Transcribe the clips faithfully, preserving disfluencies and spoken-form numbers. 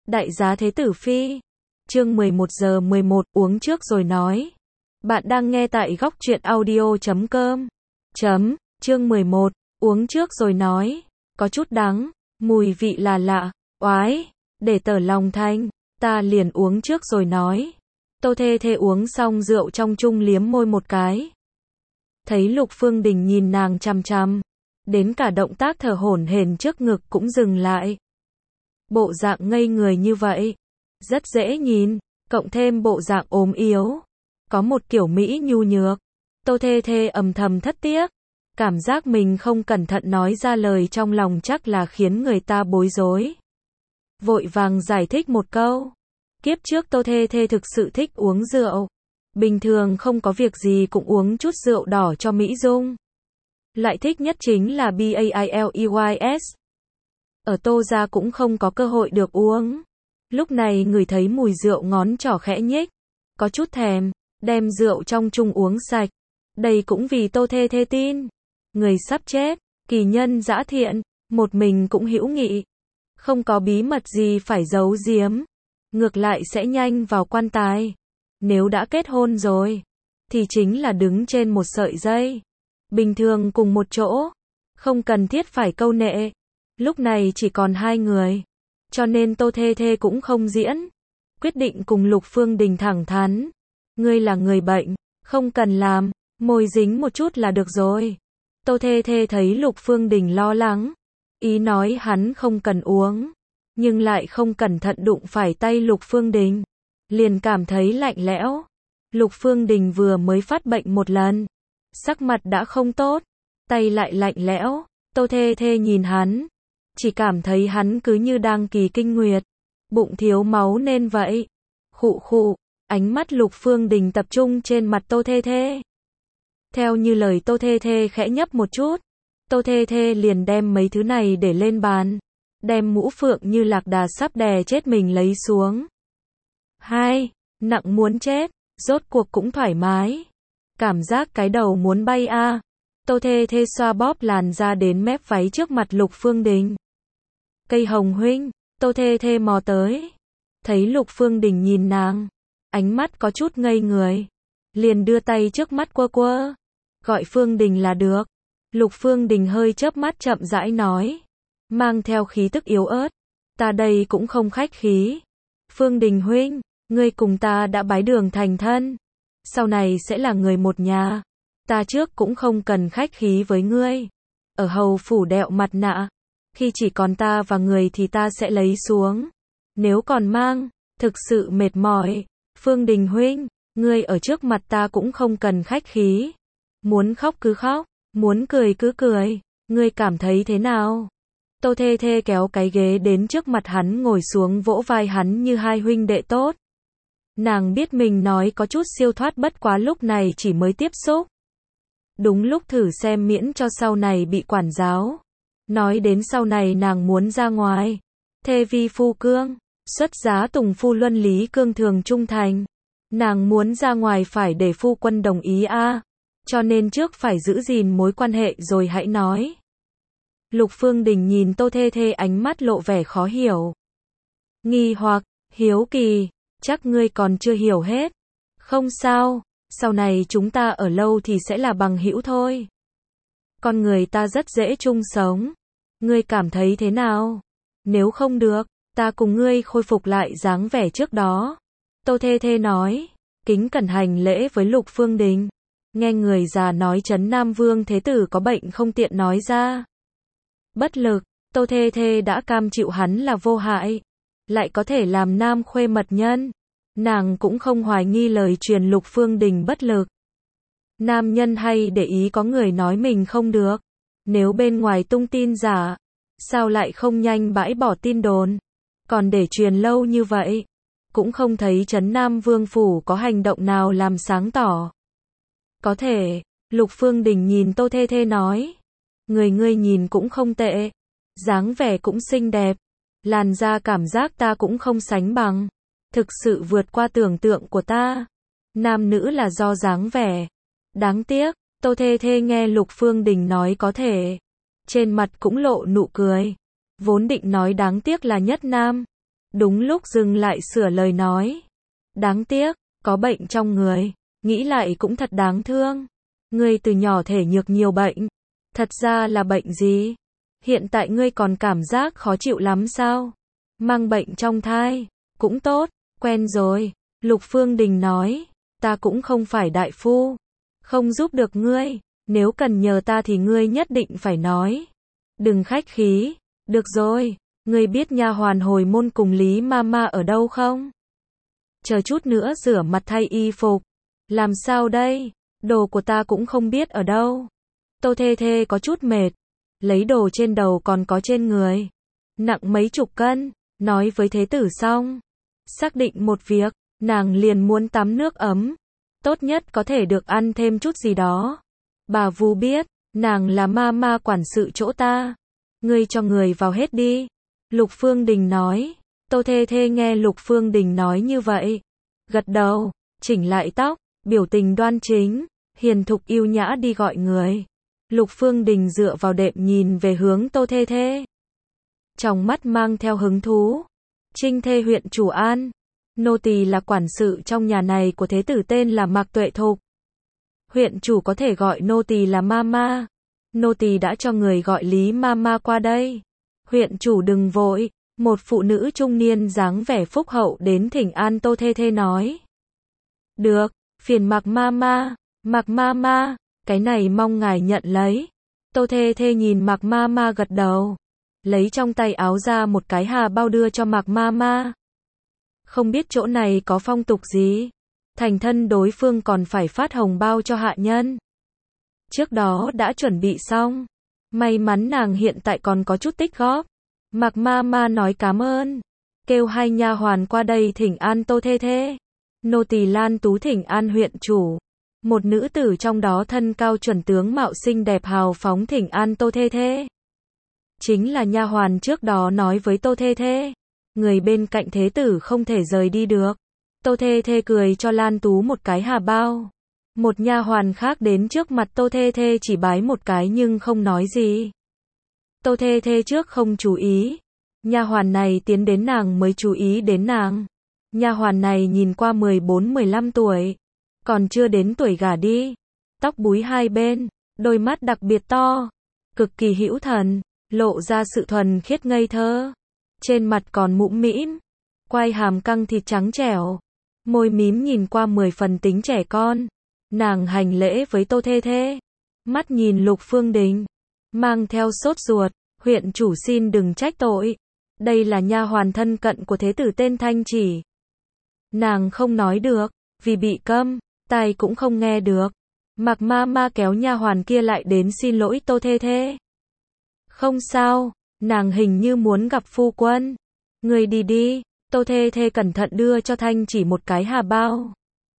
Đại giá Thế Tử Phi. Chương mười một giờ mười một, uống trước rồi nói. Bạn đang nghe tại góc truyện audio chấm com. Chấm, chương mười một, uống trước rồi nói. Có chút đắng, mùi vị là lạ, oái, để tở lòng thanh, ta liền uống trước rồi nói. Tô Thê Thê uống xong rượu trong chung liếm môi một cái. Thấy Lục Phương Đình nhìn nàng chằm chằm, đến cả động tác thở hổn hển trước ngực cũng dừng lại. Bộ dạng ngây người như vậy, rất dễ nhìn, cộng thêm bộ dạng ốm yếu, có một kiểu mỹ nhu nhược. Tô Thê Thê âm thầm thất tiếc, cảm giác mình không cẩn thận nói ra lời trong lòng chắc là khiến người ta bối rối. Vội vàng giải thích một câu. Kiếp trước Tô Thê Thê thực sự thích uống rượu. Bình thường không có việc gì cũng uống chút rượu đỏ cho mỹ dung. Lại thích nhất chính là Baileys. Ở Tô gia cũng không có cơ hội được uống. Lúc này người thấy mùi rượu ngón trỏ khẽ nhếch, có chút thèm, đem rượu trong chung uống sạch. Đây cũng vì Tô Thê Thê tin, người sắp chết, kỳ nhân dã thiện, một mình cũng hữu nghị. Không có bí mật gì phải giấu giếm, ngược lại sẽ nhanh vào quan tài. Nếu đã kết hôn rồi, thì chính là đứng trên một sợi dây. Bình thường cùng một chỗ, không cần thiết phải câu nệ. Lúc này chỉ còn hai người, cho nên Tô Thê Thê cũng không diễn. Quyết định cùng Lục Phương Đình thẳng thắn. Ngươi là người bệnh, không cần làm, môi dính một chút là được rồi. Tô Thê Thê thấy Lục Phương Đình lo lắng, ý nói hắn không cần uống, nhưng lại không cẩn thận đụng phải tay Lục Phương Đình, liền cảm thấy lạnh lẽo. Lục Phương Đình vừa mới phát bệnh một lần, sắc mặt đã không tốt, tay lại lạnh lẽo. Tô Thê Thê nhìn hắn, chỉ cảm thấy hắn cứ như đang kỳ kinh nguyệt, bụng thiếu máu nên vậy. Khụ khụ, ánh mắt Lục Phương Đình tập trung trên mặt Tô Thê Thê. Theo như lời Tô Thê Thê khẽ nhấp một chút, Tô Thê Thê liền đem mấy thứ này để lên bàn, đem mũ phượng như lạc đà sắp đè chết mình lấy xuống. Hai, nặng muốn chết, rốt cuộc cũng thoải mái. Cảm giác cái đầu muốn bay a. À. Tô Thê Thê xoa bóp làn da đến mép váy trước mặt Lục Phương Đình. Cây hồng huynh, Tô Thê Thê mò tới. Thấy Lục Phương Đình nhìn nàng, ánh mắt có chút ngây người, liền đưa tay trước mắt quơ quơ. Gọi Phương Đình là được. Lục Phương Đình hơi chớp mắt chậm rãi nói, mang theo khí tức yếu ớt. Ta đây cũng không khách khí. Phương Đình huynh, ngươi cùng ta đã bái đường thành thân, sau này sẽ là người một nhà. Ta trước cũng không cần khách khí với ngươi. Ở hầu phủ đeo mặt nạ, khi chỉ còn ta và người thì ta sẽ lấy xuống. Nếu còn mang, thực sự mệt mỏi. Phương Đình huynh, ngươi ở trước mặt ta cũng không cần khách khí. Muốn khóc cứ khóc, muốn cười cứ cười. Ngươi cảm thấy thế nào? Tô Thê Thê kéo cái ghế đến trước mặt hắn ngồi xuống vỗ vai hắn như hai huynh đệ tốt. Nàng biết mình nói có chút siêu thoát, bất quá lúc này chỉ mới tiếp xúc. Đúng lúc thử xem miễn cho sau này bị quản giáo. Nói đến sau này nàng muốn ra ngoài. Thê vi phu cương, xuất giá tùng phu luân lý cương thường trung thành. Nàng muốn ra ngoài phải để phu quân đồng ý a. À. Cho nên trước phải giữ gìn mối quan hệ rồi hãy nói. Lục Phương Đình nhìn Tô Thê Thê, ánh mắt lộ vẻ khó hiểu. Nghi hoặc, hiếu kỳ, chắc ngươi còn chưa hiểu hết. Không sao, sau này chúng ta ở lâu thì sẽ là bằng hữu thôi. Con người ta rất dễ chung sống. Ngươi cảm thấy thế nào? Nếu không được, ta cùng ngươi khôi phục lại dáng vẻ trước đó. Tô Thê Thê nói, kính cẩn hành lễ với Lục Phương Đình. Nghe người già nói Trấn Nam Vương Thế Tử có bệnh không tiện nói ra. Bất lực, Tô Thê Thê đã cam chịu hắn là vô hại, lại có thể làm nam khuê mật nhân. Nàng cũng không hoài nghi lời truyền Lục Phương Đình bất lực. Nam nhân hay để ý có người nói mình không được. Nếu bên ngoài tung tin giả, sao lại không nhanh bãi bỏ tin đồn? Còn để truyền lâu như vậy, cũng không thấy Trấn Nam Vương phủ có hành động nào làm sáng tỏ. Có thể, Lục Phương Đình nhìn Tô Thê Thê nói, người ngươi nhìn cũng không tệ, dáng vẻ cũng xinh đẹp, làn da cảm giác ta cũng không sánh bằng, thực sự vượt qua tưởng tượng của ta. Nam nữ là do dáng vẻ. Đáng tiếc, Tô Thê Thê nghe Lục Phương Đình nói có thể, trên mặt cũng lộ nụ cười. Vốn định nói đáng tiếc là nhất nam, đúng lúc dừng lại sửa lời nói. Đáng tiếc, có bệnh trong người, nghĩ lại cũng thật đáng thương. Ngươi từ nhỏ thể nhược nhiều bệnh. Thật ra là bệnh gì? Hiện tại ngươi còn cảm giác khó chịu lắm sao? Mang bệnh trong thai, cũng tốt, quen rồi. Lục Phương Đình nói, ta cũng không phải đại phu, không giúp được ngươi, nếu cần nhờ ta thì ngươi nhất định phải nói. Đừng khách khí, được rồi, ngươi biết nha hoàn hồi môn cùng Lý Mama ở đâu không? Chờ chút nữa rửa mặt thay y phục. Làm sao đây? Đồ của ta cũng không biết ở đâu. Tô Thê Thê có chút mệt, lấy đồ trên đầu còn có trên người, nặng mấy chục cân, nói với thế tử xong, xác định một việc, nàng liền muốn tắm nước ấm, tốt nhất có thể được ăn thêm chút gì đó. Bà Vu biết, nàng là ma ma quản sự chỗ ta, ngươi cho người vào hết đi. Lục Phương Đình nói. Tô Thê Thê nghe Lục Phương Đình nói như vậy, gật đầu, chỉnh lại tóc, biểu tình đoan chính, hiền thục yêu nhã đi gọi người. Lục Phương Đình dựa vào đệm nhìn về hướng Tô Thê Thê, trong mắt mang theo hứng thú. Trinh thê huyện chủ An, nô tỳ là quản sự trong nhà này của thế tử tên là Mạc Tuệ Thục. Huyện chủ có thể gọi nô tỳ là Mama. Nô tỳ đã cho người gọi Lý Mama qua đây. Huyện chủ đừng vội. Một phụ nữ trung niên dáng vẻ phúc hậu đến thỉnh an Tô Thê Thê nói. Được, phiền Mạc Mama, Mạc Mama, cái này mong ngài nhận lấy. Tô Thê Thê nhìn Mạc Mama gật đầu, lấy trong tay áo ra một cái hà bao đưa cho Mạc Mama. Không biết chỗ này có phong tục gì, thành thân đối phương còn phải phát hồng bao cho hạ nhân. Trước đó đã chuẩn bị xong, may mắn nàng hiện tại còn có chút tích góp. Mạc Mama nói cảm ơn, kêu hai nha hoàn qua đây thỉnh an Tô Thê Thê. Nô tỳ Lan Tú thỉnh an huyện chủ. Một nữ tử trong đó thân cao chuẩn tướng mạo xinh đẹp hào phóng thỉnh an Tô Thê Thê. Chính là nha hoàn trước đó nói với Tô Thê Thê, người bên cạnh thế tử không thể rời đi được. Tô Thê Thê cười cho Lan Tú một cái hà bao. Một nha hoàn khác đến trước mặt Tô Thê Thê chỉ bái một cái nhưng không nói gì. Tô Thê Thê trước không chú ý, nha hoàn này tiến đến nàng mới chú ý đến nàng. Nha hoàn này nhìn qua mười bốn mười lăm tuổi, còn chưa đến tuổi gả đi, tóc búi hai bên, đôi mắt đặc biệt to, cực kỳ hữu thần, lộ ra sự thuần khiết ngây thơ. Trên mặt còn mũm mĩm, quai hàm căng thịt trắng trẻo, môi mím nhìn qua mười phần tính trẻ con. Nàng hành lễ với Tô Thê Thê, mắt nhìn Lục Phương Đình, mang theo sốt ruột, huyện chủ xin đừng trách tội. Đây là nha hoàn thân cận của thế tử tên Thanh Chỉ. Nàng không nói được, vì bị câm, tai cũng không nghe được. Mạc Mama kéo nha hoàn kia lại đến xin lỗi Tô Thê Thê. Không sao, nàng hình như muốn gặp phu quân. Người đi đi. Tô Thê Thê cẩn thận đưa cho Thanh Chỉ một cái hà bao.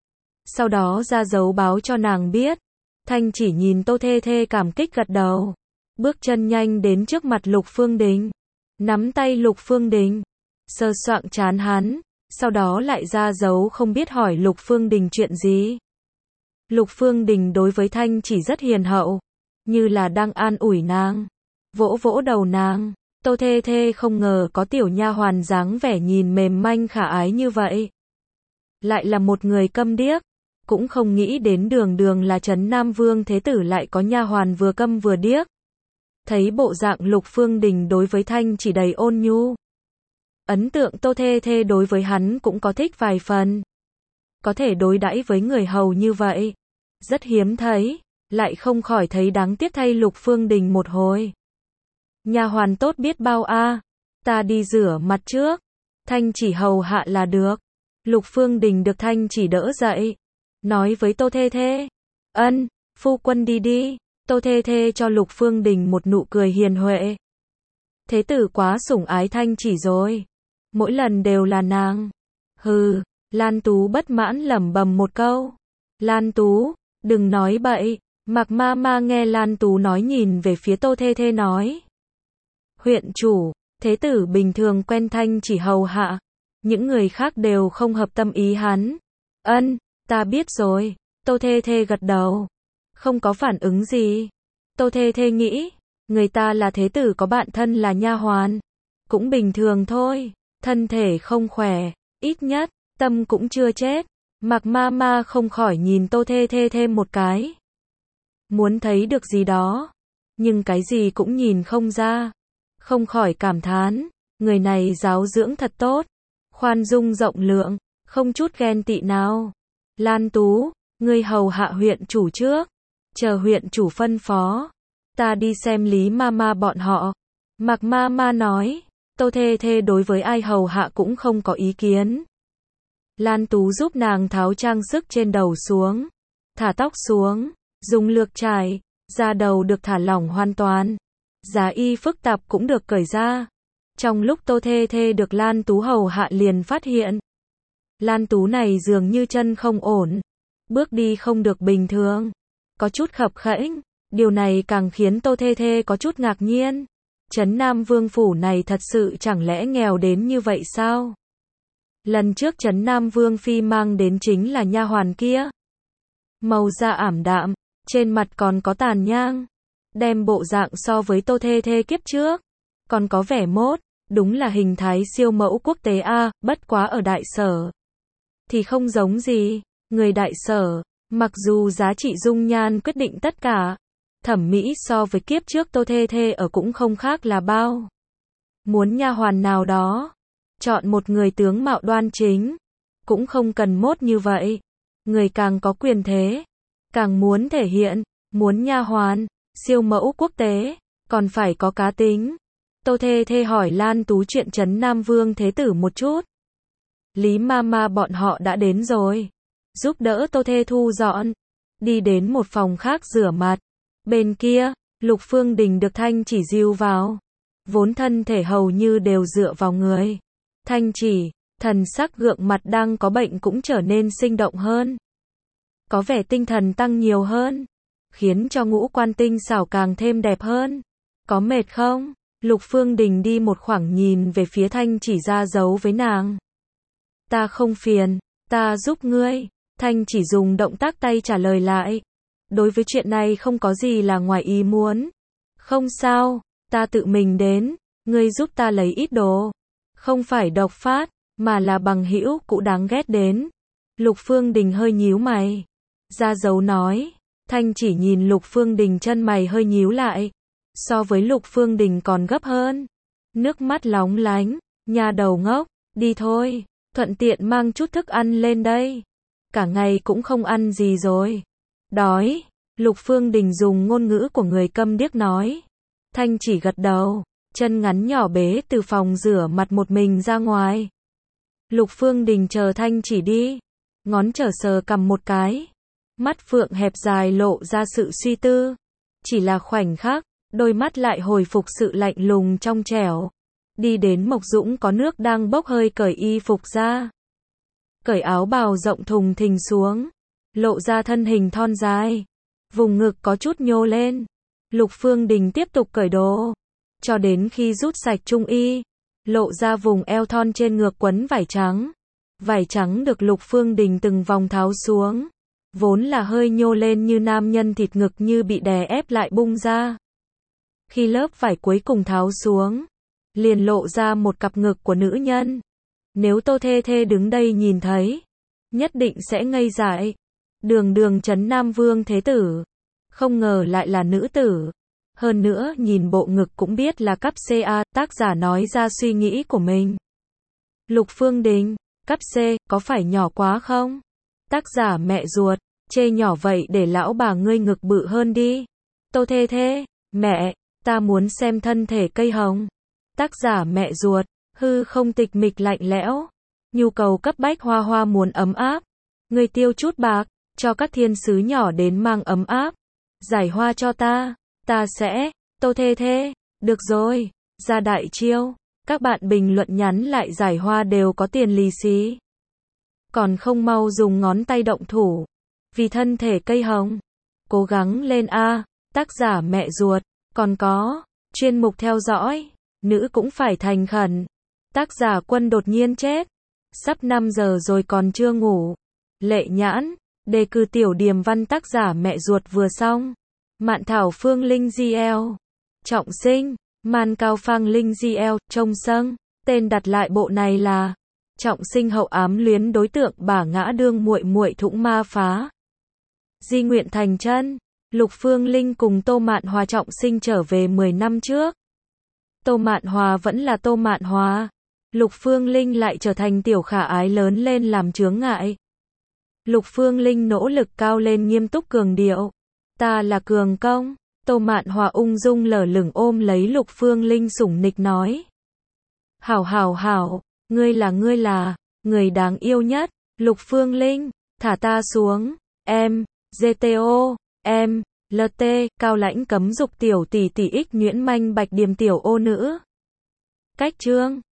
Sau đó ra dấu báo cho nàng biết. Thanh Chỉ nhìn Tô Thê Thê cảm kích gật đầu, bước chân nhanh đến trước mặt Lục Phương Đình, nắm tay Lục Phương Đình, sờ soạng trán hắn, sau đó lại ra dấu không biết hỏi Lục Phương Đình chuyện gì. Lục Phương Đình đối với Thanh Chỉ rất hiền hậu, như là đang an ủi nàng, vỗ vỗ đầu nàng. Tô Thê Thê không ngờ có tiểu nha hoàn dáng vẻ nhìn mềm manh khả ái như vậy, lại là một người câm điếc, cũng không nghĩ đến đường đường là Trấn Nam Vương thế tử lại có nha hoàn vừa câm vừa điếc. Thấy bộ dạng Lục Phương Đình đối với Thanh Chỉ đầy ôn nhu, ấn tượng Tô Thê Thê đối với hắn cũng có thích vài phần. Có thể đối đãi với người hầu như vậy, rất hiếm thấy, lại không khỏi thấy đáng tiếc thay Lục Phương Đình một hồi. Nha hoàn tốt biết bao a, ta đi rửa mặt trước, Thanh Chỉ hầu hạ là được. Lục Phương Đình được Thanh Chỉ đỡ dậy, nói với Tô Thê Thê, ân, phu quân đi đi. Tô Thê Thê cho Lục Phương Đình một nụ cười hiền huệ. Thế tử quá sủng ái Thanh Chỉ rồi, mỗi lần đều là nàng. Hừ, Lan Tú bất mãn lẩm bẩm một câu. Lan Tú, đừng nói bậy. Mạc Mama nghe Lan Tú nói nhìn về phía Tô Thê Thê nói. Huyện chủ, thế tử bình thường quen Thanh Chỉ hầu hạ, những người khác đều không hợp tâm ý hắn. Ân, ta biết rồi. Tô Thê Thê gật đầu, không có phản ứng gì. Tô Thê Thê nghĩ, người ta là thế tử có bạn thân là nha hoàn, cũng bình thường thôi. thân thể không khỏe, ít nhất, tâm cũng chưa chết. Mạc Ma Ma không khỏi nhìn Tô Thê Thê thêm một cái. Muốn thấy được gì đó, nhưng cái gì cũng nhìn không ra. Không khỏi cảm thán, người này giáo dưỡng thật tốt, khoan dung rộng lượng, không chút ghen tị nào. Lan Tú, ngươi hầu hạ huyện chủ trước, chờ huyện chủ phân phó, ta đi xem Lý Ma Ma bọn họ. Mạc Ma Ma nói, Tô Thê Thê đối với ai hầu hạ cũng không có ý kiến. Lan Tú giúp nàng tháo trang sức trên đầu xuống, thả tóc xuống, dùng lược chải, da đầu được thả lỏng hoàn toàn. Giá y phức tạp cũng được cởi ra. Trong lúc Tô Thê Thê được Lan Tú hầu hạ liền phát hiện, Lan Tú này dường như chân không ổn, bước đi không được bình thường, có chút khập khẽnh. Điều này càng khiến Tô Thê Thê có chút ngạc nhiên. Trấn Nam Vương phủ này thật sự chẳng lẽ nghèo đến như vậy sao? Lần trước Trấn Nam Vương phi mang đến chính là nha hoàn kia. Màu da ảm đạm, trên mặt còn có tàn nhang, đem bộ dạng so với Tô Thê Thê kiếp trước, còn có vẻ mốt, đúng là hình thái siêu mẫu quốc tế a, bất quá ở đại sở thì không giống gì, người đại sở, mặc dù giá trị dung nhan quyết định tất cả, thẩm mỹ so với kiếp trước Tô Thê Thê ở cũng không khác là bao. Muốn nha hoàn nào đó, chọn một người tướng mạo đoan chính, cũng không cần mốt như vậy. Người càng có quyền thế, càng muốn thể hiện, muốn nha hoàn, siêu mẫu quốc tế, còn phải có cá tính. Tô Thê Thê hỏi Lan Tú chuyện Trấn Nam Vương Thế Tử một chút. Lý Ma Ma bọn họ đã đến rồi, giúp đỡ Tô Thê thu dọn, đi đến một phòng khác rửa mặt. Bên kia, Lục Phương Đình được Thanh Chỉ dìu vào, vốn thân thể hầu như đều dựa vào người. Thanh Chỉ, thần sắc gượng mặt đang có bệnh cũng trở nên sinh động hơn, có vẻ tinh thần tăng nhiều hơn, khiến cho ngũ quan tinh xảo càng thêm đẹp hơn. Có mệt không? Lục Phương Đình đi một khoảng nhìn về phía Thanh Chỉ ra dấu với nàng. Ta không phiền, ta giúp ngươi. Thanh Chỉ dùng động tác tay trả lời lại. Đối với chuyện này không có gì là ngoài ý muốn. Không sao, ta tự mình đến, ngươi giúp ta lấy ít đồ. Không phải độc phát, mà là bằng hữu cũ đáng ghét đến. Lục Phương Đình hơi nhíu mày. Ra dấu nói. Thanh Chỉ nhìn Lục Phương Đình chân mày hơi nhíu lại. So với Lục Phương Đình còn gấp hơn. Nước mắt lóng lánh. Nhà đầu ngốc, đi thôi, thuận tiện mang chút thức ăn lên đây. Cả ngày cũng không ăn gì rồi. Đói. Lục Phương Đình dùng ngôn ngữ của người câm điếc nói. Thanh Chỉ gật đầu, chân ngắn nhỏ bế từ phòng rửa mặt một mình ra ngoài. Lục Phương Đình chờ Thanh Chỉ đi, ngón trở sờ cầm một cái. Mắt phượng hẹp dài lộ ra sự suy tư. Chỉ là khoảnh khắc, đôi mắt lại hồi phục sự lạnh lùng trong trẻo. Đi đến Mộc Dũng có nước đang bốc hơi cởi y phục ra. Cởi áo bào rộng thùng thình xuống, lộ ra thân hình thon dài. Vùng ngực có chút nhô lên. Lục Phương Đình tiếp tục cởi đồ, cho đến khi rút sạch trung y, lộ ra vùng eo thon trên ngực quấn vải trắng. Vải trắng được Lục Phương Đình từng vòng tháo xuống, vốn là hơi nhô lên như nam nhân, thịt ngực như bị đè ép lại bung ra. Khi lớp vải cuối cùng tháo xuống, liền lộ ra một cặp ngực của nữ nhân. Nếu Tô Thê Thê đứng đây nhìn thấy, nhất định sẽ ngây dại. Đường đường Trấn Nam Vương Thế Tử, không ngờ lại là nữ tử. Hơn nữa nhìn bộ ngực cũng biết là cấp C A, tác giả nói ra suy nghĩ của mình. Lục Phương Đình, cấp C, có phải nhỏ quá không? Tác giả mẹ ruột, chê nhỏ vậy để lão bà ngươi ngực bự hơn đi. Tô Thê Thê, mẹ, ta muốn xem thân thể cây hồng. Tác giả mẹ ruột, hư không tịch mịch lạnh lẽo. Nhu cầu cấp bách Hoa Hoa muốn ấm áp. Ngươi tiêu chút bạc, cho các thiên sứ nhỏ đến mang ấm áp. Giải hoa cho ta, ta sẽ, Tô Thê Thê, được rồi, ra đại chiêu. Các bạn bình luận nhắn lại giải hoa đều có tiền lì xì. Còn không mau dùng ngón tay động thủ. Vì thân thể cây hồng. Cố gắng lên a, tác giả mẹ ruột. Còn có, chuyên mục theo dõi. Nữ cũng phải thành khẩn. Tác giả Quân đột nhiên chết. Sắp năm giờ rồi còn chưa ngủ. Lệ Nhãn, đề cử tiểu điềm văn tác giả mẹ ruột vừa xong. Mạn thảo Phương Linh giê lờ. Trọng sinh, Man Cao Phang Linh giê lờ, trông sâng. Tên đặt lại bộ này là Trọng Sinh hậu ám luyến đối tượng bả ngã đương muội muội thũng ma phá. Di nguyện thành chân. Lục Phương Linh cùng Tô Mạn Hòa Trọng Sinh trở về mười năm trước. Tô Mạn Hòa vẫn là Tô Mạn Hòa. Lục Phương Linh lại trở thành tiểu khả ái lớn lên làm chướng ngại. Lục Phương Linh nỗ lực cao lên nghiêm túc cường điệu. Ta là cường công. Tô Mạn Hòa ung dung lở lửng ôm lấy Lục Phương Linh sủng nịch nói. Hảo hảo hảo, ngươi là ngươi là, người đáng yêu nhất. Lục Phương Linh, thả ta xuống. Em, giê tê ô, em, lờ tê, cao lãnh cấm dục tiểu tỷ tỷ ích nhuyễn manh bạch điềm tiểu ô nữ. Cách chương